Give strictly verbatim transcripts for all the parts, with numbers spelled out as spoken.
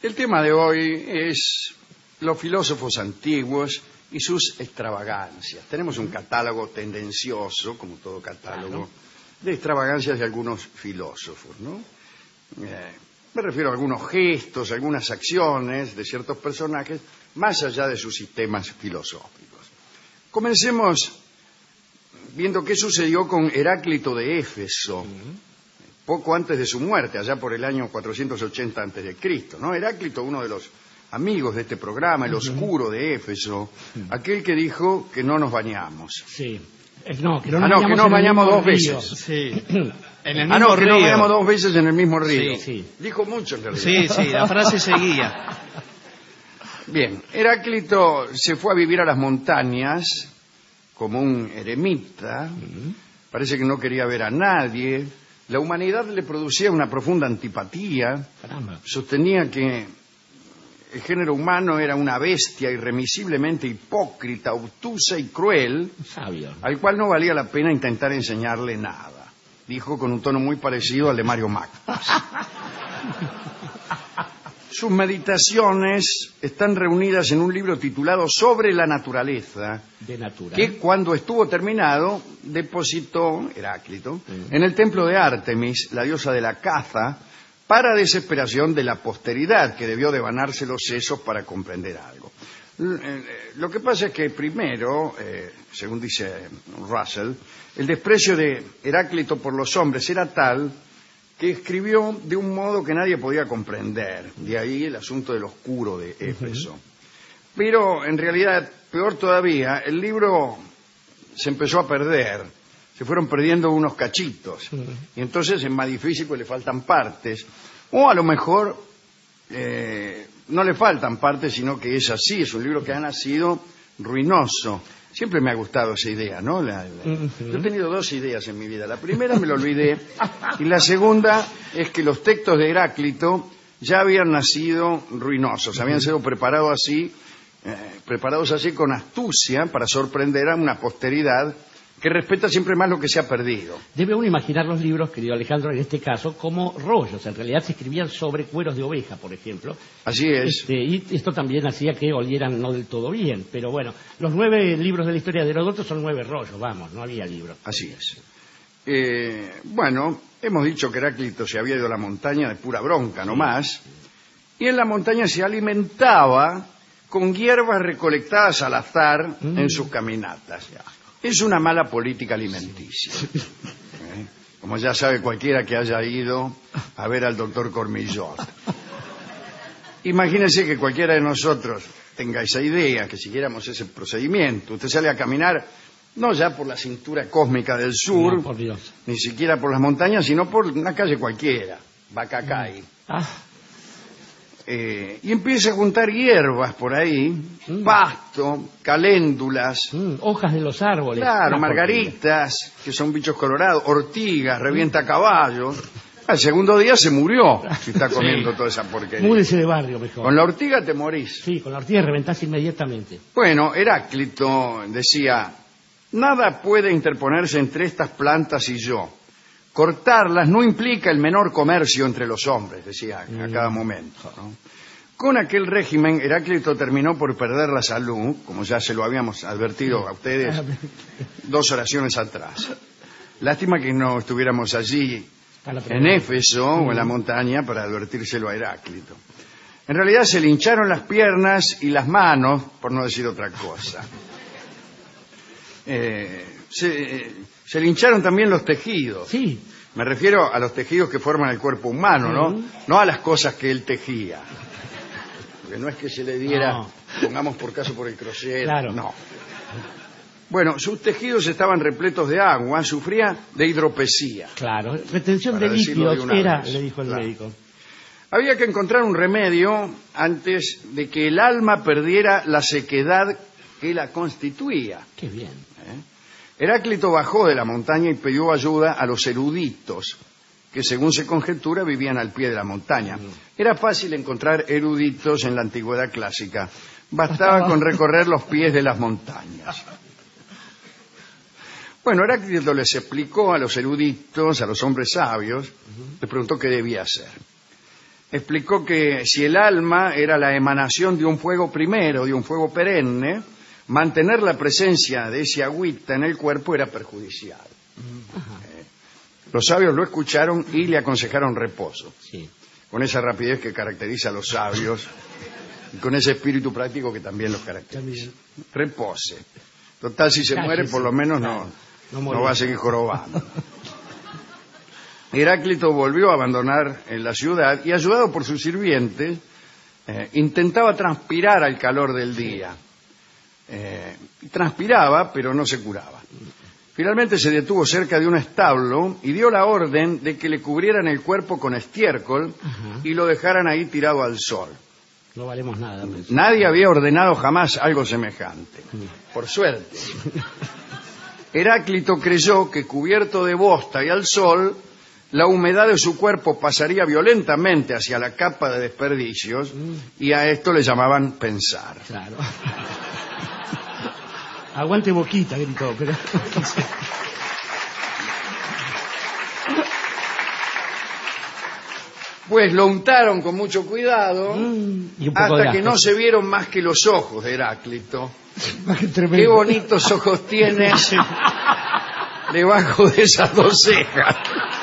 El tema de hoy es los filósofos antiguos y sus extravagancias. Tenemos un catálogo tendencioso, como todo catálogo, de extravagancias de algunos filósofos, ¿no? Eh, me refiero a algunos gestos, algunas acciones de ciertos personajes, más allá de sus sistemas filosóficos. Comencemos viendo qué sucedió con Heráclito de Éfeso, poco antes de su muerte, allá por el año cuatrocientos ochenta antes de Cristo, ¿no? Heráclito, uno de los amigos de este programa, el oscuro de Éfeso, aquel que dijo que no nos bañamos. Sí. No, que no ah, nos no, bañamos, que nos en bañamos el mismo dos río. veces. Sí. En el mismo ah, no, río. que nos bañamos dos veces en el mismo río. Sí, sí. Dijo mucho en realidad. Sí, sí, la frase seguía. Bien, Heráclito se fue a vivir a las montañas como un eremita. Uh-huh. Parece que no quería ver a nadie. La humanidad le producía una profunda antipatía. Caramba. Sostenía que el género humano era una bestia irremisiblemente hipócrita, obtusa y cruel, Sabio. al cual no valía la pena intentar enseñarle nada. Dijo con un tono muy parecido al de Mario Max. Sus meditaciones están reunidas en un libro titulado Sobre la naturaleza, de natural. que cuando estuvo terminado depositó Heráclito uh-huh. en el templo de Ártemis, la diosa de la caza, para desesperación de la posteridad, que debió devanarse los sesos para comprender algo. Lo que pasa es que primero, eh, según dice Russell, el desprecio de Heráclito por los hombres era tal que escribió de un modo que nadie podía comprender. De ahí el asunto del oscuro de Éfeso. Uh-huh. Pero en realidad, peor todavía, el libro se empezó a perder. Se fueron perdiendo unos cachitos. Uh-huh. Y entonces es más difícil porque le faltan partes. O a lo mejor eh, no le faltan partes, sino que es así. Es un libro que ha nacido ruinoso. Siempre me ha gustado esa idea, ¿no? La, la... Uh-huh. Yo he tenido dos ideas en mi vida. La primera me lo olvidé. Y la segunda es que los textos de Heráclito ya habían nacido ruinosos. Habían sido preparados así, eh, preparados así con astucia para sorprender a una posteridad que respeta siempre más lo que se ha perdido. Debe uno imaginar los libros, querido Alejandro, en este caso, como rollos. En realidad se escribían sobre cueros de oveja, por ejemplo. Así es. Este, y esto también hacía que olieran no del todo bien. Pero bueno, los nueve libros de la historia de Heródoto son nueve rollos, vamos, no había libros. Así es. Eh, bueno, hemos dicho que Heráclito se había ido a la montaña de pura bronca, no más. Y en la montaña se alimentaba con hierbas recolectadas al azar mm. en sus caminatas. Es una mala política alimenticia. ¿Eh? Como ya sabe cualquiera que haya ido a ver al doctor Cormillot. Imagínense que cualquiera de nosotros tenga esa idea, que siguiéramos ese procedimiento. Usted sale a caminar, no ya por la cintura cósmica del sur, no, por Dios. Ni siquiera por las montañas, sino por una calle cualquiera, Bacacay. Ah. Eh, y empieza a juntar hierbas por ahí, mm. pasto, caléndulas, mm, hojas de los árboles. Claro, margaritas, que son bichos colorados, ortigas, revienta mm. caballos. Al segundo día se murió si está comiendo sí. toda esa porquería. Múdese de barrio mejor. Con la ortiga te morís. Sí, con la ortiga reventás inmediatamente. Bueno, Heráclito decía, nada puede interponerse entre estas plantas y yo. Cortarlas no implica el menor comercio entre los hombres, decía a cada momento, ¿no? Con aquel régimen, Heráclito terminó por perder la salud, como ya se lo habíamos advertido a ustedes dos oraciones atrás. Lástima que no estuviéramos allí, en Éfeso o en la montaña, para advertírselo a Heráclito. En realidad se le hincharon las piernas y las manos, por no decir otra cosa. Eh, se... Se le hincharon también los tejidos. Sí. Me refiero a los tejidos que forman el cuerpo humano, ¿no? Uh-huh. No a las cosas que él tejía. Porque no es que se le diera, no. pongamos por caso por el crochet. Claro. No. Bueno, sus tejidos estaban repletos de agua, sufría de hidropesía. Claro, retención de líquidos era, le dijo el claro. médico. Había que encontrar un remedio antes de que el alma perdiera la sequedad que la constituía. Qué bien. ¿Eh? Heráclito bajó de la montaña y pidió ayuda a los eruditos, que según se conjetura vivían al pie de la montaña. Era fácil encontrar eruditos en la antigüedad clásica. Bastaba con recorrer los pies de las montañas. Bueno, Heráclito les explicó a los eruditos, a los hombres sabios, les preguntó qué debía hacer. explicó que si el alma era la emanación de un fuego primero, de un fuego perenne, mantener la presencia de ese agüita en el cuerpo era perjudicial. Eh, los sabios lo escucharon y le aconsejaron reposo. Sí. Con esa rapidez que caracteriza a los sabios y con ese espíritu práctico que también los caracteriza. Repose. Total, si se Cállese. muere, por lo menos Claro. no, No no va a seguir jorobando. Heráclito volvió a abandonar en la ciudad y, ayudado por sus sirvientes, eh, intentaba transpirar al calor del día. Eh, transpiraba, pero no se curaba. Finalmente se detuvo cerca de un establo y dio la orden de que le cubrieran el cuerpo con estiércol Ajá. y lo dejaran ahí tirado al sol. No valemos nada. Pues. Nadie había ordenado jamás algo semejante. Por suerte. Heráclito creyó que, cubierto de bosta y al sol, la humedad de su cuerpo pasaría violentamente hacia la capa de desperdicios, y a esto le llamaban pensar. Claro. Aguante Boquita, gritó, pero... Pues lo untaron con mucho cuidado Mm, y un poco hasta de que asco. no se vieron más que los ojos de Heráclito. Qué tremendo. Qué bonitos ojos tienes debajo de esas dos cejas.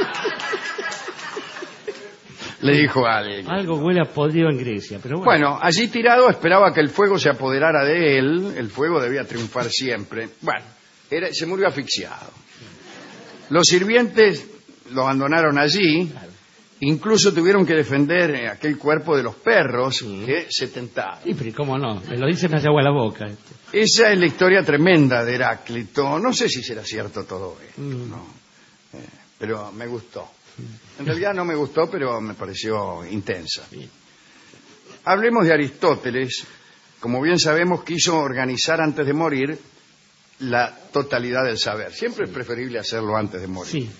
Le dijo a alguien. Algo huele a podrido en Grecia, pero bueno. Bueno, allí tirado esperaba que el fuego se apoderara de él. El fuego debía triunfar siempre. Bueno, era- se murió asfixiado. Los sirvientes lo abandonaron allí. Claro. Incluso tuvieron que defender eh, aquel cuerpo de los perros Sí. que se tentaban. Sí, pero ¿cómo no? Me lo dice, me hace agua la boca. Esa es la historia tremenda de Heráclito. No sé si será cierto todo esto, Mm. ¿no? Eh, pero me gustó. En realidad no me gustó, pero me pareció intensa. Sí. Hablemos de Aristóteles. Como bien sabemos, quiso organizar antes de morir la totalidad del saber. Siempre es preferible hacerlo antes de morir. Sí.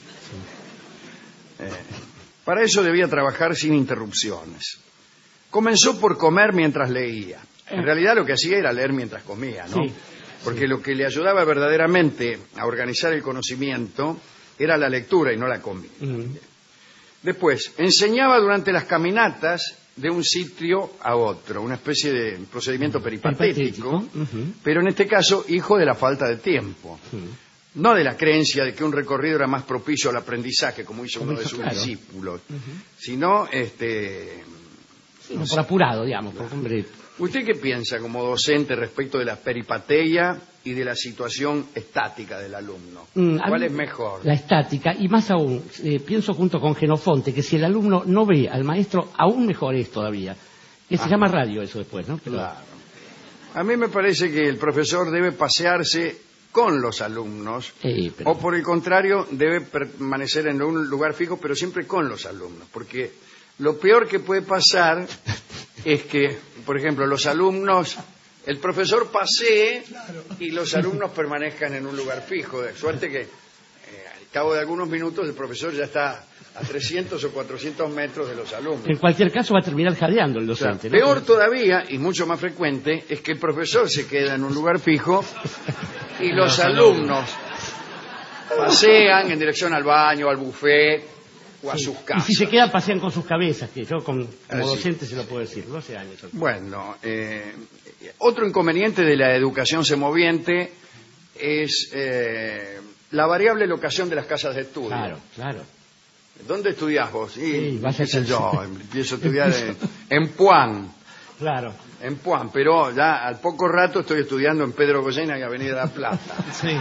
Para eso debía trabajar sin interrupciones. Comenzó por comer mientras leía. En realidad lo que hacía era leer mientras comía, ¿no? Sí. Porque lo que le ayudaba verdaderamente a organizar el conocimiento era la lectura y no la comida. Mm. Después, enseñaba durante las caminatas de un sitio a otro, una especie de procedimiento peripatético, Peripatético, ujú. pero en este caso hijo de la falta de tiempo. Mm. No de la creencia de que un recorrido era más propicio al aprendizaje, como hizo Como uno de hizo, sus claro. discípulos, sino, este, Sí, no, por apurado, digamos, por hombre. ¿usted qué piensa como docente respecto de la peripateia y de la situación estática del alumno? Mm, a ¿Cuál mí- es mejor? La estática, y más aún, eh, pienso junto con Genofonte, que si el alumno no ve al maestro, aún mejor es todavía. Que se Ajá. llama radio eso después, ¿no? Pero- Claro. A mí me parece que el profesor debe pasearse con los alumnos, Sí, pero- o por el contrario, debe permanecer en un lugar fijo, pero siempre con los alumnos, porque lo peor que puede pasar es que, por ejemplo, los alumnos, el profesor pasee y los alumnos permanezcan en un lugar fijo, de suerte que eh, al cabo de algunos minutos el profesor ya está a trescientos o cuatrocientos metros de los alumnos. En cualquier caso va a terminar jadeando el O sea, docente, ¿no? peor todavía, y mucho más frecuente, es que el profesor se queda en un lugar fijo y los Los alumnos pasean en dirección al baño, al buffet o a Sí. sus Y casas. si se quedan, pasean con sus cabezas, que yo con- como Ah, sí. docente se lo puedo decir, doce años. Bueno, eh, otro inconveniente de la educación semoviente es eh, la variable locación de las casas de estudio. Claro, claro. ¿Dónde estudiás vos? Y, Sí, vaya qué sé a- yo, empiezo a estudiar en, en Puan. Claro. En Puan, pero ya al poco rato estoy estudiando en Pedro Goyena y Avenida La Plata. Sí.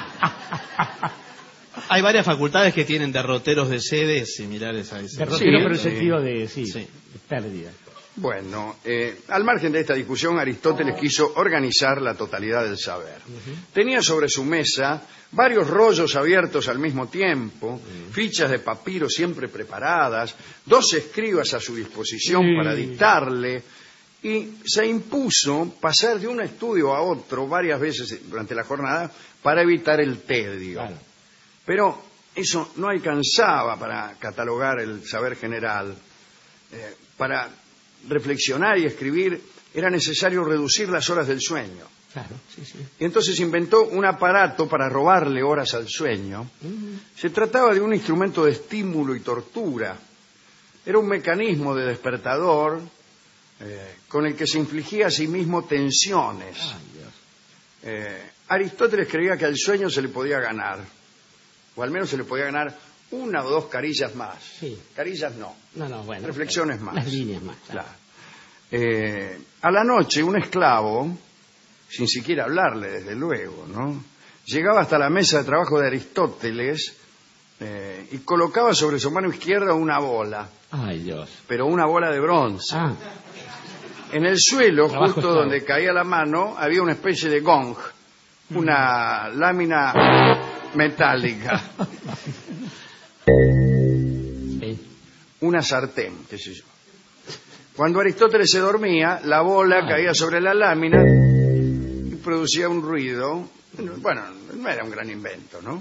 Hay varias facultades que tienen derroteros de sedes similares a ese. Derrotero, Sí, pero en sí. sentido de, sí, Sí. de pérdida. Bueno, eh, al margen de esta discusión, Aristóteles quiso organizar la totalidad del saber. Tenía sobre su mesa varios rollos abiertos al mismo tiempo, fichas de papiro siempre preparadas, dos escribas a su disposición Sí. para dictarle, y se impuso pasar de un estudio a otro varias veces durante la jornada para evitar el tedio. Claro. Pero eso no alcanzaba para catalogar el saber general. Eh, para reflexionar y escribir era necesario reducir las horas del sueño. Claro, sí, sí. Y entonces inventó un aparato para robarle horas al sueño. Se trataba de un instrumento de estímulo y tortura. Era un mecanismo de despertador eh, con el que se infligía a sí mismo tensiones. Ay, Dios. Eh, Aristóteles creía que al sueño se le podía ganar, o al menos se le podía ganar una o dos carillas más. Sí. Carillas no, No, no, bueno. reflexiones más. Las líneas más. Claro. Eh, a la noche, un esclavo, sin siquiera hablarle, desde luego, ¿no?, llegaba hasta la mesa de trabajo de Aristóteles eh, y colocaba sobre su mano izquierda una bola, Ay, Dios. pero una bola de bronce. Ah, En el suelo, Trabajo justo esclavo. donde caía la mano, había una especie de gong, una lámina metálica, sí. una sartén, qué sé yo. Cuando Aristóteles se dormía, la bola Ay. caía sobre la lámina y producía un ruido. Bueno, no era un gran invento, ¿no?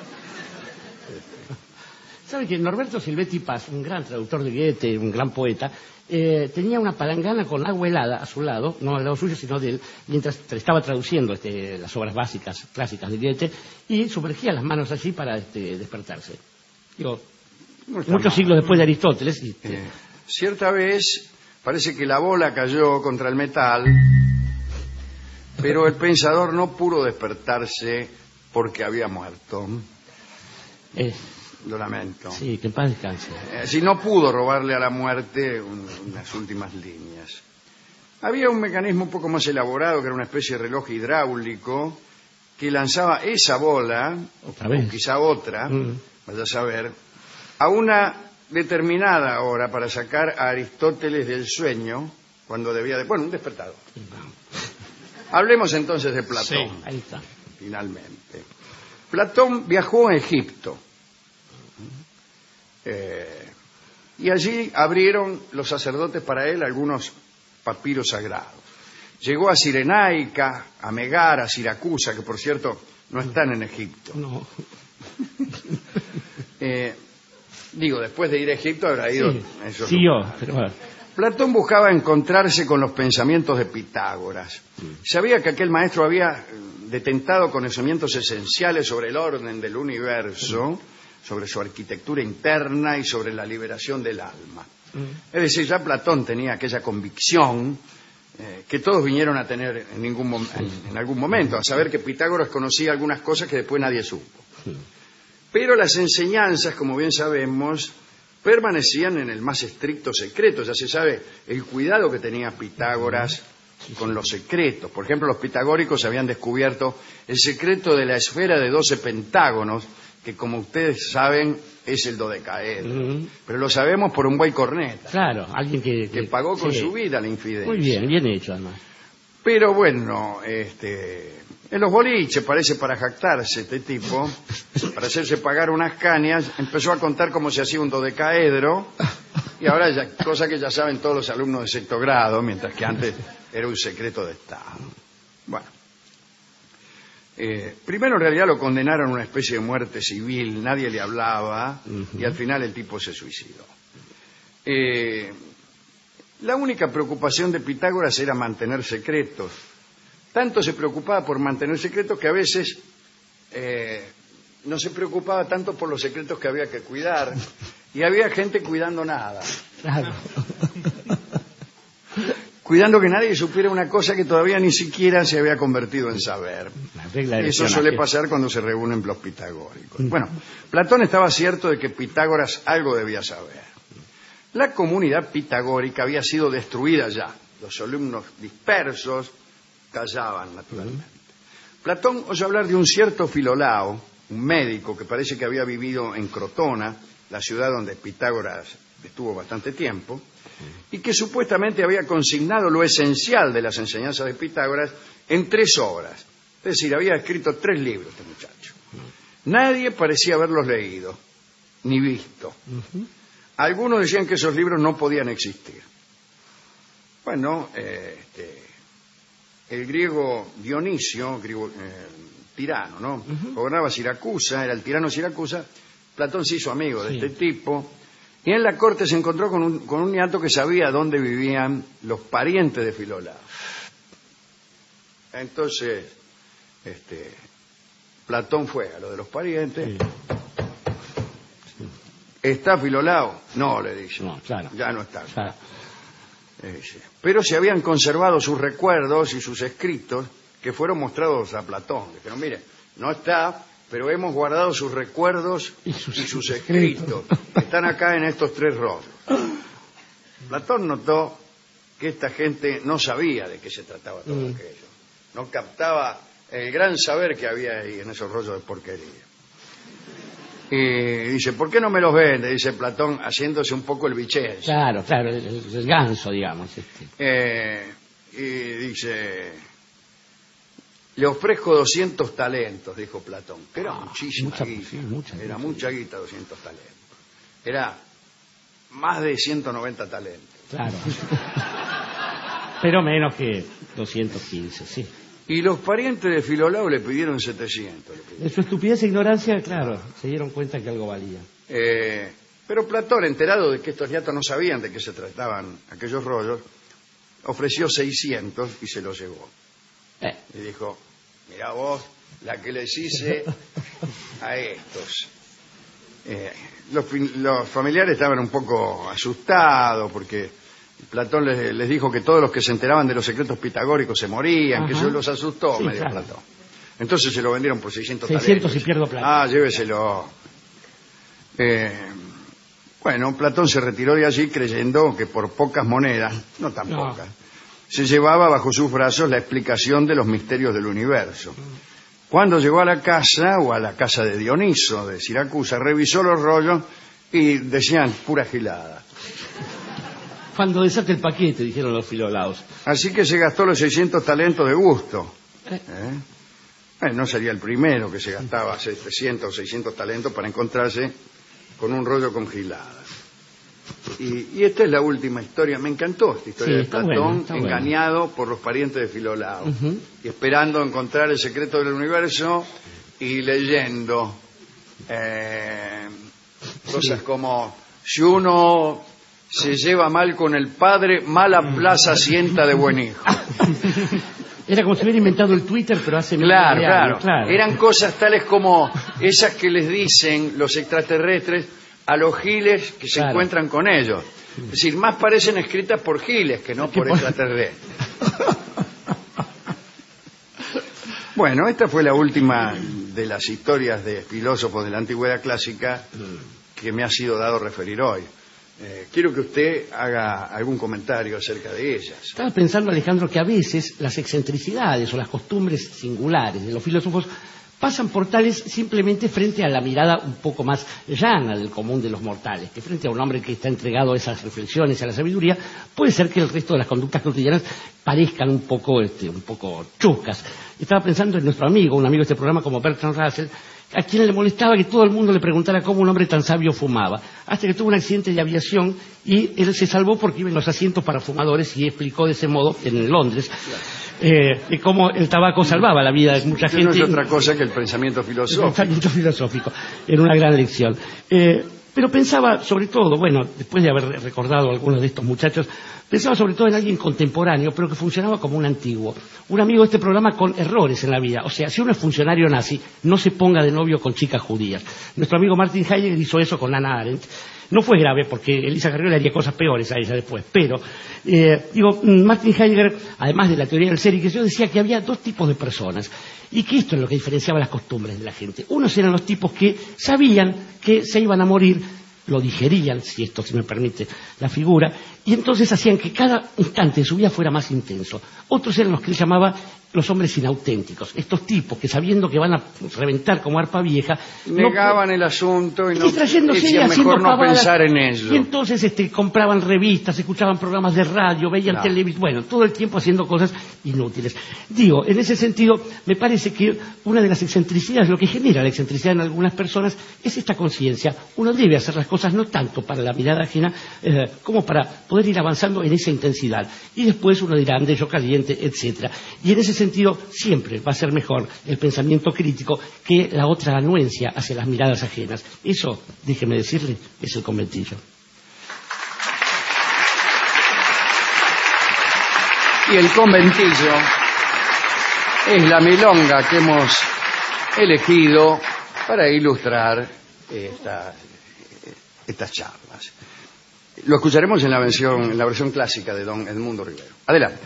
¿Sabe que Norberto Silvetti Paz, un gran traductor de Goethe, un gran poeta, eh, tenía una palangana con agua helada a su lado, no al lado suyo, sino de él, mientras estaba traduciendo este, las obras básicas, clásicas de Goethe, y sumergía las manos allí para este, despertarse. Digo, No está muchos mal. siglos después de Aristóteles. Y, este, Eh, cierta vez parece que la bola cayó contra el metal, pero el pensador no pudo despertarse porque había muerto. eh, Lo lamento. sí, que en paz descanse. Eh, si no pudo robarle a la muerte un- unas últimas líneas. Había un mecanismo un poco más elaborado, que era una especie de reloj hidráulico, que lanzaba esa bola, Otra o vez. quizá otra, Mm. vaya a saber, a una determinada hora para sacar a Aristóteles del sueño, cuando debía de... Bueno, un despertador. Hablemos entonces de Platón, Sí. Ahí está. finalmente. Platón viajó a Egipto. Eh, y allí abrieron los sacerdotes para él algunos papiros sagrados. Llegó a Cirenaica, a Megara, a Siracusa, que por cierto no están en Egipto. No. Eh, digo, después de ir a Egipto habrá ido Sí, a esos sí, yo, lugares. pero bueno. Platón buscaba encontrarse con los pensamientos de Pitágoras. Sabía que aquel maestro había eh, detentado conocimientos esenciales sobre el orden del universo, sobre su arquitectura interna y sobre la liberación del alma. Es decir, ya Platón tenía aquella convicción eh, que todos vinieron a tener en, ningún mom- en, en algún momento, a saber que Pitágoras conocía algunas cosas que después nadie supo. Pero las enseñanzas, como bien sabemos, permanecían en el más estricto secreto. Ya se sabe el cuidado que tenía Pitágoras con los secretos. Por ejemplo, los pitagóricos habían descubierto el secreto de la esfera de doce pentágonos, que como ustedes saben es el dodecaedro. Mm. Pero lo sabemos por un buey corneta, Claro, alguien que... que pagó con sí. su vida la infidencia. Muy bien, bien hecho además. Pero bueno, este, en los boliches parece para jactarse este tipo, para hacerse pagar unas cañas, empezó a contar cómo se hacía un dodecaedro, y ahora ya, cosa que ya saben todos los alumnos de sexto grado, mientras que antes era un secreto de Estado. Bueno, eh, primero en realidad lo condenaron a una especie de muerte civil, nadie le hablaba, y al final el tipo se suicidó. Eh, La única preocupación de Pitágoras era mantener secretos. Tanto se preocupaba por mantener secretos que a veces eh, no se preocupaba tanto por los secretos que había que cuidar. Y había gente cuidando nada. Claro. Cuidando que nadie supiera una cosa que todavía ni siquiera se había convertido en saber. La regla de Eso espionaje. suele pasar cuando se reúnen los pitagóricos. Bueno, Platón estaba cierto de que Pitágoras algo debía saber. La comunidad pitagórica había sido destruida ya. Los alumnos dispersos callaban, naturalmente. Platón oyó hablar de un cierto Filolao, un médico que parece que había vivido en Crotona, la ciudad donde Pitágoras estuvo bastante tiempo, y que supuestamente había consignado lo esencial de las enseñanzas de Pitágoras en tres obras. Es decir, había escrito tres libros este muchacho. Nadie parecía haberlos leído, ni visto. Algunos decían que esos libros no podían existir. Bueno, eh, este, el griego Dionisio, griego, eh, tirano, ¿no? Uh-huh. Gobernaba Siracusa, era el tirano de Siracusa. Platón se hizo amigo de sí. este tipo. Y en la corte se encontró con un, con un niato que sabía dónde vivían los parientes de Filolao. Entonces, este, Platón fue a lo de los parientes. Sí. ¿está Filolao? No, le dice. No, claro. Ya no está. Claro. Eh, dice, pero se habían conservado sus recuerdos y sus escritos que fueron mostrados a Platón. Dijeron, mire, no está, pero hemos guardado sus recuerdos y sus, y sus escritos. Están acá en estos tres rollos. Platón notó que esta gente no sabía de qué se trataba todo mm. aquello. No captaba el gran saber que había ahí en esos rollos de porquería. Y dice, ¿por qué no me los vende? Dice Platón, haciéndose un poco el vichense. Claro, claro, el, el ganso, digamos. Este. Eh, y dice, le ofrezco doscientos talentos, dijo Platón, que era ah, muchísima mucha, guita. Sí, mucha, era mucha, mucha guita, doscientos talentos. Era más de ciento noventa talentos. Claro. Pero menos que doscientos quince, sí. Y los parientes de Filolao le pidieron setecientos. Le pidieron. En su estupidez e ignorancia, claro, se dieron cuenta que algo valía. Eh, pero Platón, enterado de que estos niatos no sabían de qué se trataban aquellos rollos, ofreció seiscientos y se los llevó. Eh. Y dijo, mirá vos, la que les hice a estos. Eh, los, los familiares estaban un poco asustados porque Platón les, les dijo que todos los que se enteraban de los secretos pitagóricos se morían. Ajá. Que eso los asustó, sí, medio claro. Platón. Entonces se lo vendieron por seiscientos seiscientos talentos. Y pierdo plata. Ah, lléveselo. Eh, bueno, Platón se retiró de allí creyendo que por pocas monedas, no tan no. pocas, se llevaba bajo sus brazos la explicación de los misterios del universo. Cuando llegó a la casa, o a la casa de Dioniso de Siracusa, revisó los rollos y decían pura gilada. Cuando desate el paquete, dijeron los filolaos. Así que se gastó los seiscientos talentos de gusto. ¿Eh? Eh, no sería el primero que se gastaba setecientos o seiscientos talentos para encontrarse con un rollo con giladas. Y, y esta es la última historia. Me encantó esta historia sí, de Platón, bueno, engañado bueno. por los parientes de Filolao. Uh-huh. Y esperando encontrar el secreto del universo y leyendo eh, cosas sí. como si uno se lleva mal con el padre, mala plaza sienta de buen hijo. Era como si hubiera inventado el Twitter, pero hace claro, claro, claro. Eran cosas tales como esas que les dicen los extraterrestres a los giles que se claro. encuentran con ellos. Es decir, más parecen escritas por giles que no por extraterrestres. Bueno, esta fue la última de las historias de filósofos de la antigüedad clásica que me ha sido dado referir hoy. Eh, quiero que usted haga algún comentario acerca de ellas. Estaba pensando, Alejandro, que a veces las excentricidades o las costumbres singulares de los filósofos pasan por tales simplemente frente a la mirada un poco más llana del común de los mortales, que frente a un hombre que está entregado a esas reflexiones, a la sabiduría, puede ser que el resto de las conductas cotidianas parezcan un poco, este, un poco chuscas. Estaba pensando en nuestro amigo, un amigo de este programa como Bertrand Russell, a quien le molestaba que todo el mundo le preguntara cómo un hombre tan sabio fumaba, hasta que tuvo un accidente de aviación y él se salvó porque iba en los asientos para fumadores y explicó de ese modo en Londres eh, de cómo el tabaco salvaba la vida de mucha Esto gente. No es otra cosa que el pensamiento filosófico. El pensamiento filosófico, en una gran lección. Eh, pero pensaba sobre todo, bueno, después de haber recordado a algunos de estos muchachos, pensaba sobre todo en alguien contemporáneo, pero que funcionaba como un antiguo. Un amigo de este programa con errores en la vida. O sea, si uno es funcionario nazi, no se ponga de novio con chicas judías. Nuestro amigo Martin Heidegger hizo eso con Hannah Arendt. No fue grave, porque Elisa Carrió le haría cosas peores a ella después. Pero, eh, digo, Martin Heidegger, además de la teoría del ser y que yo, decía que había dos tipos de personas. Y que esto es lo que diferenciaba las costumbres de la gente. Unos eran los tipos que sabían que se iban a morir, lo digerían, si esto se me permite la figura, y entonces hacían que cada instante de su vida fuera más intenso. Otros eran los que él llamaba los hombres inauténticos, estos tipos que sabiendo que van a reventar como arpa vieja, negaban no, el asunto y no decían mejor no pensar en ello. Y entonces este, compraban revistas, escuchaban programas de radio, veían no. televisión, bueno, todo el tiempo haciendo cosas inútiles. Digo, en ese sentido, me parece que una de las excentricidades, lo que genera la excentricidad en algunas personas, es esta conciencia. Uno debe hacer las cosas no tanto para la mirada ajena, eh, como para poder ir avanzando en esa intensidad. Y después uno dirá, ande yo caliente, etcétera. Y en ese sentido, siempre va a ser mejor el pensamiento crítico que la otra anuencia hacia las miradas ajenas. Eso, déjeme decirle, es el conventillo. Y el conventillo es la milonga que hemos elegido para ilustrar esta, estas charlas. Lo escucharemos en la versión, en la versión clásica de don Edmundo Rivero. Adelante.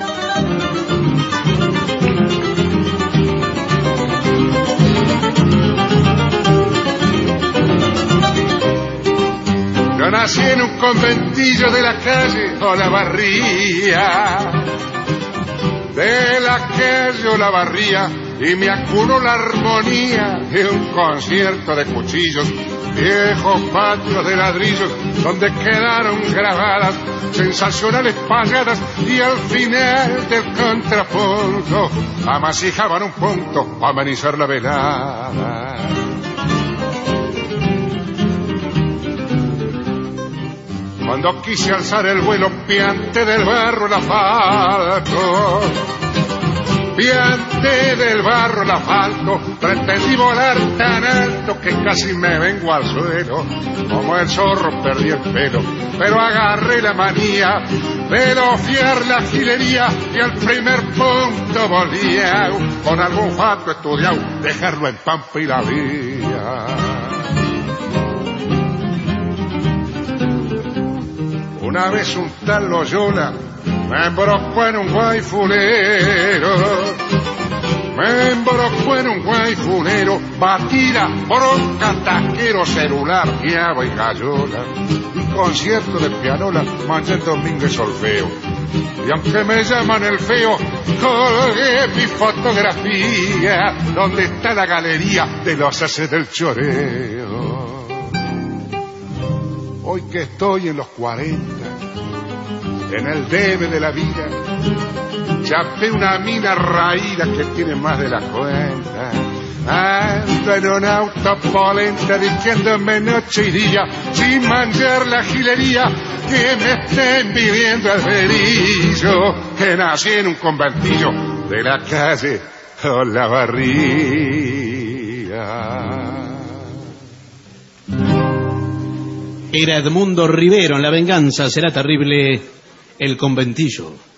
Yo nací en un conventillo de la calle Olavarría, de la calle Olavarría, y me acunó la armonía de un concierto de cuchillos, viejos patios de ladrillos, donde quedaron grabadas sensacionales payadas, y al final del contrapunto amasijaban un punto para amenizar la velada. Cuando quise alzar el vuelo, piante del barro el asfalto, piante del barro el asfalto, pretendí volar tan alto que casi me vengo al suelo, como el zorro perdí el pelo, pero agarré la manía de dofiar la gilería, y al primer punto volvía, con algún fato estudiado, dejarlo en pampa y la vía. Una vez un tal Loyola me embrocó en un guayfulero, me embrocó en un guayfulero, batida, bronca, taquero, celular, guiaba y gallola, y concierto de pianola, manché el domingo y solfeo. Y aunque me llaman el feo, colgué mi fotografía, donde está la galería de los haces del choreo. Hoy que estoy en los cuarenta, en el debe de la vida, chapé una mina raída que tiene más de la cuenta. Ando en un auto polenta, diciéndome noche y día, sin manchar la gilería, que me estén viviendo el berillo, que nací en un conventillo de la calle Olavarría. Era Edmundo Rivero en La venganza será terrible, El conventillo.